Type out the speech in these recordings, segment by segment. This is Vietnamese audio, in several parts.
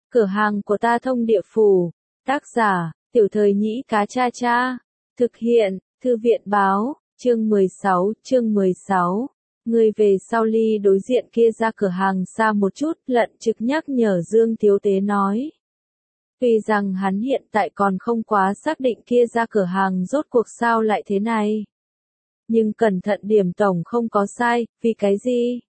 Cửa hàng của ta thông địa phủ. Tác giả, Tiểu Thời Nhĩ Cá Cha Cha. Thực hiện, Thư viện báo, chương 16. Người về sau ly đối diện kia ra cửa hàng xa một chút, Lận Trực nhắc nhở Dương Thiếu Tế nói. Tuy rằng hắn hiện tại còn không quá xác định kia ra cửa hàng rốt cuộc sao lại thế này. Nhưng cẩn thận điểm tổng không có sai, vì cái gì?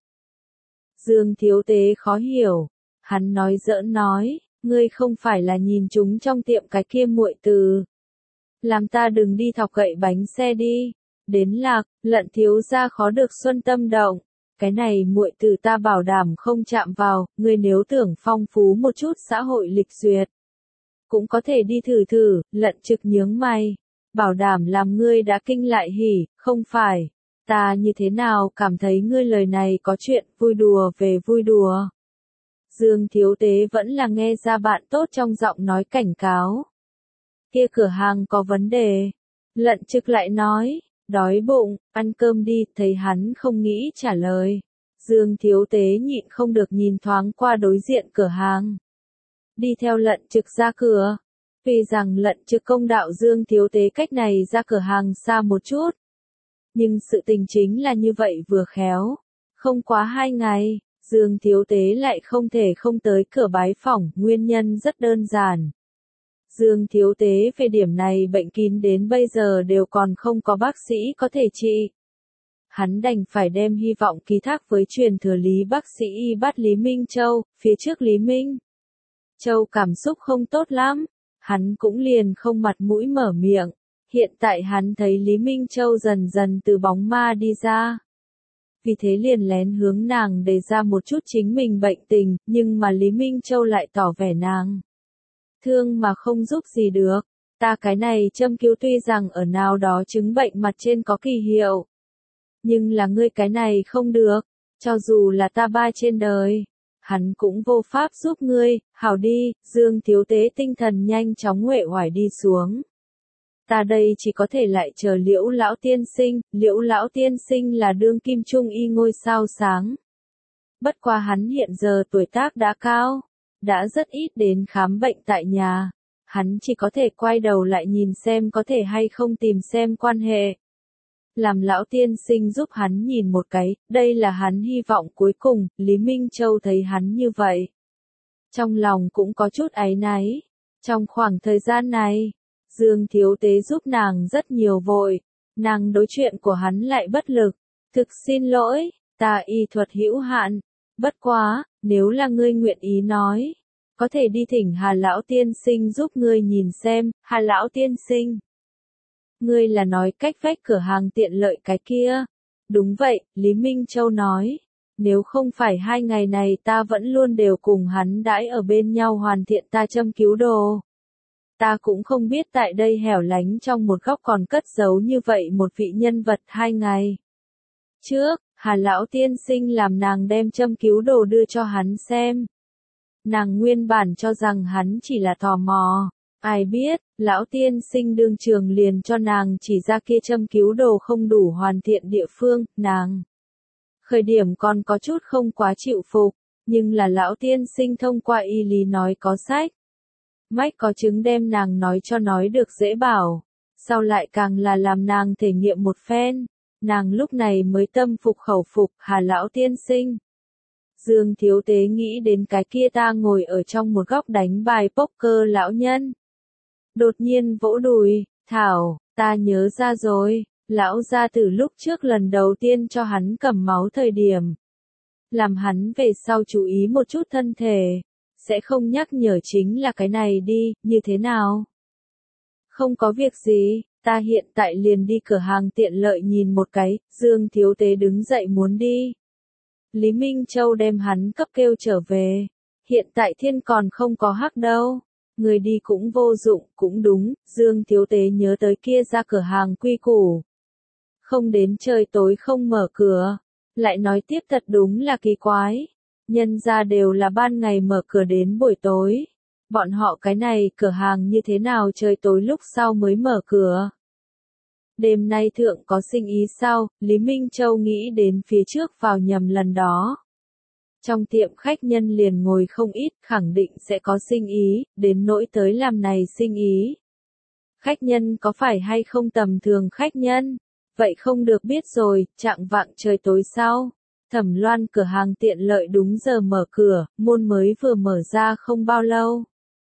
Dương Thiếu Tế khó hiểu. Hắn nói giỡn nói, ngươi không phải là nhìn chúng trong tiệm cái kia muội từ. Làm ta đừng đi thọc gậy bánh xe đi. Đến Lạc, Lận thiếu gia khó được xuân tâm động. Cái này muội từ ta bảo đảm không chạm vào, ngươi nếu tưởng phong phú một chút xã hội lịch duyệt. Cũng có thể đi thử thử, Lận Trực nhướng mày. Bảo đảm làm ngươi đã kinh lại hỉ, không phải. Ta như thế nào cảm thấy ngươi lời này có chuyện vui đùa về vui đùa. Dương Thiếu Tế vẫn là nghe ra bạn tốt trong giọng nói cảnh cáo. Kia cửa hàng có vấn đề. Lận Trực lại nói, đói bụng, ăn cơm đi, thấy hắn không nghĩ trả lời. Dương Thiếu Tế nhịn không được nhìn thoáng qua đối diện cửa hàng. Đi theo Lận Trực ra cửa. Vì rằng Lận Trực công đạo Dương Thiếu Tế cách này ra cửa hàng xa một chút. Nhưng sự tình chính là như vậy vừa khéo. Không quá 2 ngày, Dương Thiếu Tế lại không thể không tới cửa bái phỏng, nguyên nhân rất đơn giản. Dương Thiếu Tế về điểm này bệnh kín đến bây giờ đều còn không có bác sĩ có thể trị. Hắn đành phải đem hy vọng ký thác với truyền thừa lý bác sĩ y bát Lý Minh Châu, phía trước Lý Minh Châu cảm xúc không tốt lắm, hắn cũng liền không mặt mũi mở miệng. Hiện tại hắn thấy Lý Minh Châu dần dần từ bóng ma đi ra. Vì thế liền lén hướng nàng đề ra một chút chính mình bệnh tình, nhưng mà Lý Minh Châu lại tỏ vẻ nàng thương mà không giúp gì được. Ta cái này châm cứu tuy rằng ở nào đó chứng bệnh mặt trên có kỳ hiệu. Nhưng là ngươi cái này không được, cho dù là ta ba trên đời. Hắn cũng vô pháp giúp ngươi, hảo đi, Dương Thiếu Tế tinh thần nhanh chóng uể oải đi xuống. Ta đây chỉ có thể lại chờ Liễu lão tiên sinh là đương kim trung y ngôi sao sáng. Bất quá hắn hiện giờ tuổi tác đã cao, đã rất ít đến khám bệnh tại nhà. Hắn chỉ có thể quay đầu lại nhìn xem có thể hay không tìm xem quan hệ. Làm lão tiên sinh giúp hắn nhìn một cái, đây là hắn hy vọng cuối cùng. Lý Minh Châu thấy hắn như vậy, trong lòng cũng có chút áy náy. Trong khoảng thời gian này, Dương Thiếu Tế giúp nàng rất nhiều vội, nàng đối chuyện của hắn lại bất lực. Thực xin lỗi, ta y thuật hữu hạn. Bất quá, nếu là ngươi nguyện ý nói, có thể đi thỉnh Hà lão tiên sinh giúp ngươi nhìn xem. Hà lão tiên sinh, ngươi là nói cách vách cửa hàng tiện lợi cái kia? Đúng vậy, Lý Minh Châu nói. Nếu không phải 2 ngày này ta vẫn luôn đều cùng hắn đãi ở bên nhau hoàn thiện ta châm cứu đồ. Ta cũng không biết tại đây hẻo lánh trong một góc còn cất giấu như vậy một vị nhân vật. 2 ngày trước, Hà lão tiên sinh làm nàng đem châm cứu đồ đưa cho hắn xem. Nàng nguyên bản cho rằng hắn chỉ là tò mò. Ai biết, lão tiên sinh đương trường liền cho nàng chỉ ra kia châm cứu đồ không đủ hoàn thiện địa phương. Nàng khởi điểm còn có chút không quá chịu phục, nhưng là lão tiên sinh thông qua y lý nói có sách mách có chứng đem nàng nói cho nói được dễ bảo. Sau lại càng là làm nàng thể nghiệm một phen, nàng lúc này mới tâm phục khẩu phục. Hà lão tiên sinh. Dương Thiếu Tế nghĩ đến cái kia ta ngồi ở trong một góc đánh bài poker lão nhân. Đột nhiên vỗ đùi, thảo, ta nhớ ra rồi, lão gia tử lúc trước lần đầu tiên cho hắn cầm máu thời điểm. Làm hắn về sau chú ý một chút thân thể, sẽ không nhắc nhở chính là cái này đi, như thế nào? Không có việc gì, ta hiện tại liền đi cửa hàng tiện lợi nhìn một cái. Dương Thiếu Tế đứng dậy muốn đi. Lý Minh Châu đem hắn cấp kêu trở về. Hiện tại thiên còn không có hắc đâu. Người đi cũng vô dụng, cũng đúng. Dương Thiếu Tế nhớ tới kia ra cửa hàng quy củ. Không đến trời tối không mở cửa. Lại nói tiếp thật đúng là kỳ quái. Nhân ra đều là ban ngày mở cửa đến buổi tối. Bọn họ cái này cửa hàng như thế nào trời tối lúc sau mới mở cửa. Đêm nay thượng có sinh ý sao? Lý Minh Châu nghĩ đến phía trước vào nhầm lần đó. Trong tiệm khách nhân liền ngồi không ít, khẳng định sẽ có sinh ý, đến nỗi tới làm này sinh ý. Khách nhân có phải hay không tầm thường khách nhân? Vậy không được biết rồi, chạng vạng trời tối sau. Thẩm Loan cửa hàng tiện lợi đúng giờ mở cửa, môn mới vừa mở ra không bao lâu.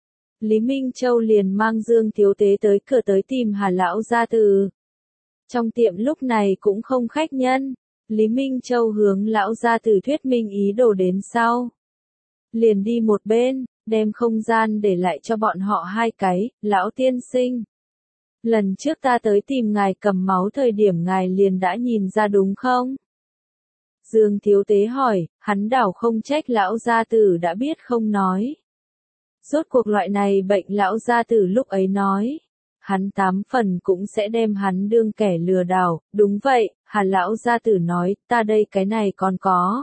Lý Minh Châu liền mang Dương Thiếu Tế tới cửa tới tìm Hà Lão gia tử. Trong tiệm lúc này cũng không khách nhân. Lý Minh Châu hướng Lão gia tử thuyết minh ý đồ đến sau. Liền đi một bên, đem không gian để lại cho bọn họ hai cái, Lão tiên sinh. Lần trước ta tới tìm ngài cầm máu thời điểm ngài liền đã nhìn ra đúng không? Dương Thiếu Tế hỏi, hắn đảo không trách Lão gia tử đã biết không nói. Rốt cuộc loại này bệnh Lão gia tử lúc ấy nói. Hắn 8 phần cũng sẽ đem hắn đương kẻ lừa đảo, đúng vậy, Hà Lão gia tử nói, ta đây cái này còn có.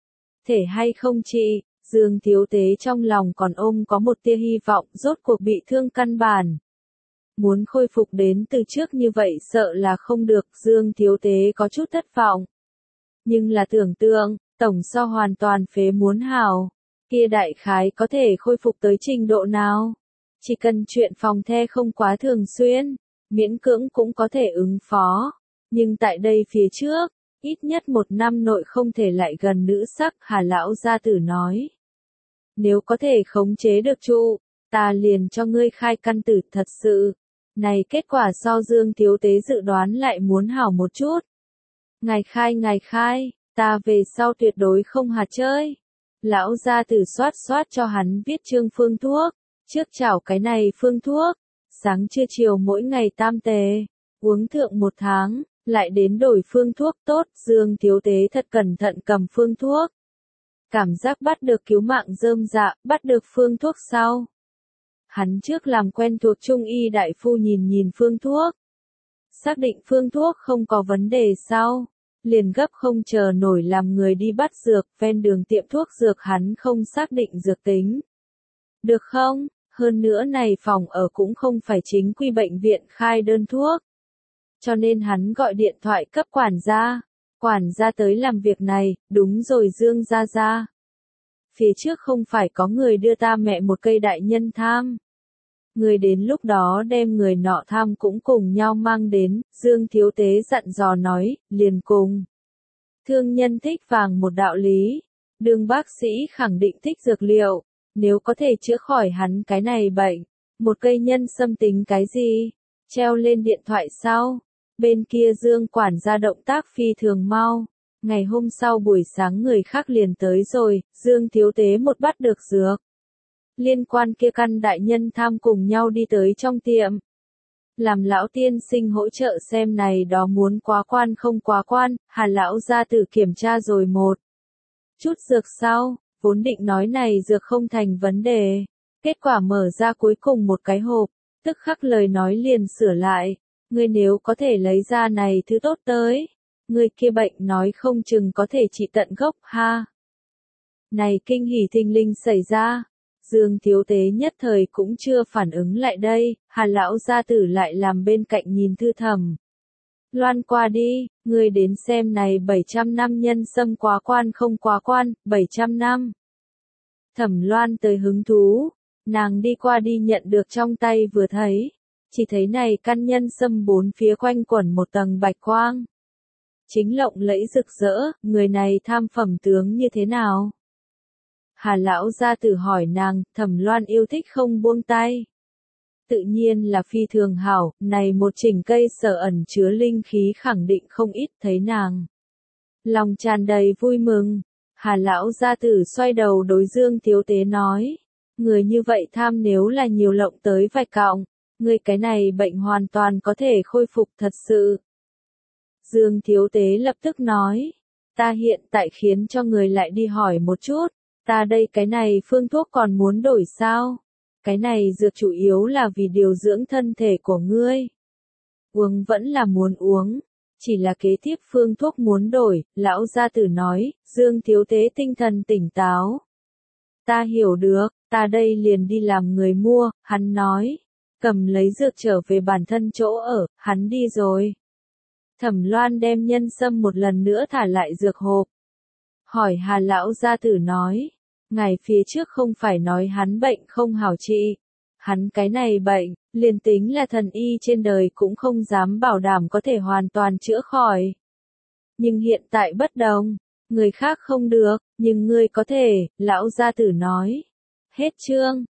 Thể hay không chị, Dương Thiếu Tế trong lòng còn ôm có một tia hy vọng, rốt cuộc bị thương căn bản. Muốn khôi phục đến từ trước như vậy sợ là không được, Dương Thiếu Tế có chút thất vọng. Nhưng là tưởng tượng, tổng so hoàn toàn phế muốn hào, kia đại khái có thể khôi phục tới trình độ nào? Chỉ cần chuyện phòng the không quá thường xuyên, miễn cưỡng cũng có thể ứng phó. Nhưng tại đây phía trước, ít nhất 1 năm nội không thể lại gần nữ sắc, Hà Lão gia tử nói. Nếu có thể khống chế được trụ, ta liền cho ngươi khai căn tử thật sự. Này kết quả so Dương Thiếu Tế dự đoán lại muốn hảo một chút. Ngài khai, ta về sau tuyệt đối không hạt chơi. Lão gia tử soát cho hắn viết chương phương thuốc. Trước chảo cái này phương thuốc, sáng trưa chiều mỗi ngày tam tề, uống thượng 1 tháng, lại đến đổi phương thuốc tốt, Dương Thiếu Tế thật cẩn thận cầm phương thuốc. Cảm giác bắt được cứu mạng rơm dạ, bắt được phương thuốc sau. Hắn trước làm quen thuộc trung y đại phu nhìn phương thuốc. Xác định phương thuốc không có vấn đề sau, liền gấp không chờ nổi làm người đi bắt dược, ven đường tiệm thuốc dược hắn không xác định dược tính. Được không? Hơn nữa này phòng ở cũng không phải chính quy bệnh viện khai đơn thuốc. Cho nên hắn gọi điện thoại cấp quản gia tới làm việc này, đúng rồi Dương gia gia. Phía trước không phải có người đưa ta mẹ một cây đại nhân tham. Người đến lúc đó đem người nọ tham cũng cùng nhau mang đến, Dương Thiếu Tế dặn dò nói, liền cùng. Thương nhân thích vàng một đạo lý, đường bác sĩ khẳng định thích dược liệu. Nếu có thể chữa khỏi hắn cái này bệnh, một cây nhân sâm tính cái gì? Treo lên điện thoại sau. Bên kia Dương quản gia động tác phi thường mau. Ngày hôm sau buổi sáng người khác liền tới rồi, Dương Thiếu Tế một bắt được dược. Liên quan kia căn đại nhân tham cùng nhau đi tới trong tiệm. Làm lão tiên sinh hỗ trợ xem này đó muốn quá quan không quá quan, Hà Lão gia tử kiểm tra rồi một chút dược sau. Vốn định nói này dược không thành vấn đề. Kết quả mở ra cuối cùng một cái hộp, tức khắc lời nói liền sửa lại. Ngươi nếu có thể lấy ra này thứ tốt tới, người kia bệnh nói không chừng có thể trị tận gốc ha. Này kinh hỉ thình lình xảy ra. Dương Thiếu Tế nhất thời cũng chưa phản ứng lại đây, Hà Lão gia tử lại làm bên cạnh nhìn thư thầm. Loan qua đi, ngươi đến xem này 700 năm nhân sâm quá quan không quá quan, 700 năm. Thẩm Loan tới hứng thú, nàng đi qua đi nhận được trong tay vừa thấy, chỉ thấy này căn nhân sâm 4 phía quanh quẩn một tầng bạch quang. Chính lộng lẫy rực rỡ, người này tham phẩm tướng như thế nào? Hà Lão gia tử hỏi nàng, Thẩm Loan yêu thích không buông tay. Tự nhiên là phi thường hảo, này một chỉnh cây sở ẩn chứa linh khí khẳng định không ít thấy nàng. Lòng tràn đầy vui mừng, Hà Lão gia tử xoay đầu đối Dương Thiếu Tế nói, người như vậy tham nếu là nhiều lộng tới vài cọng, người cái này bệnh hoàn toàn có thể khôi phục thật sự. Dương Thiếu Tế lập tức nói, ta hiện tại khiến cho người lại đi hỏi một chút, ta đây cái này phương thuốc còn muốn đổi sao? Cái này dược chủ yếu là vì điều dưỡng thân thể của ngươi. Uống vẫn là muốn uống, chỉ là kế tiếp phương thuốc muốn đổi, lão gia tử nói, Dương Thiếu Tế tinh thần tỉnh táo. Ta hiểu được, ta đây liền đi làm người mua, hắn nói, cầm lấy dược trở về bản thân chỗ ở, hắn đi rồi. Thẩm Loan đem nhân sâm một lần nữa thả lại dược hộp. Hỏi Hà lão gia tử nói, ngài phía trước không phải nói hắn bệnh không hảo trị. Hắn cái này bệnh, liền tính là thần y trên đời cũng không dám bảo đảm có thể hoàn toàn chữa khỏi. Nhưng hiện tại bất đồng, người khác không được, nhưng ngươi có thể, lão gia tử nói. Hết chương.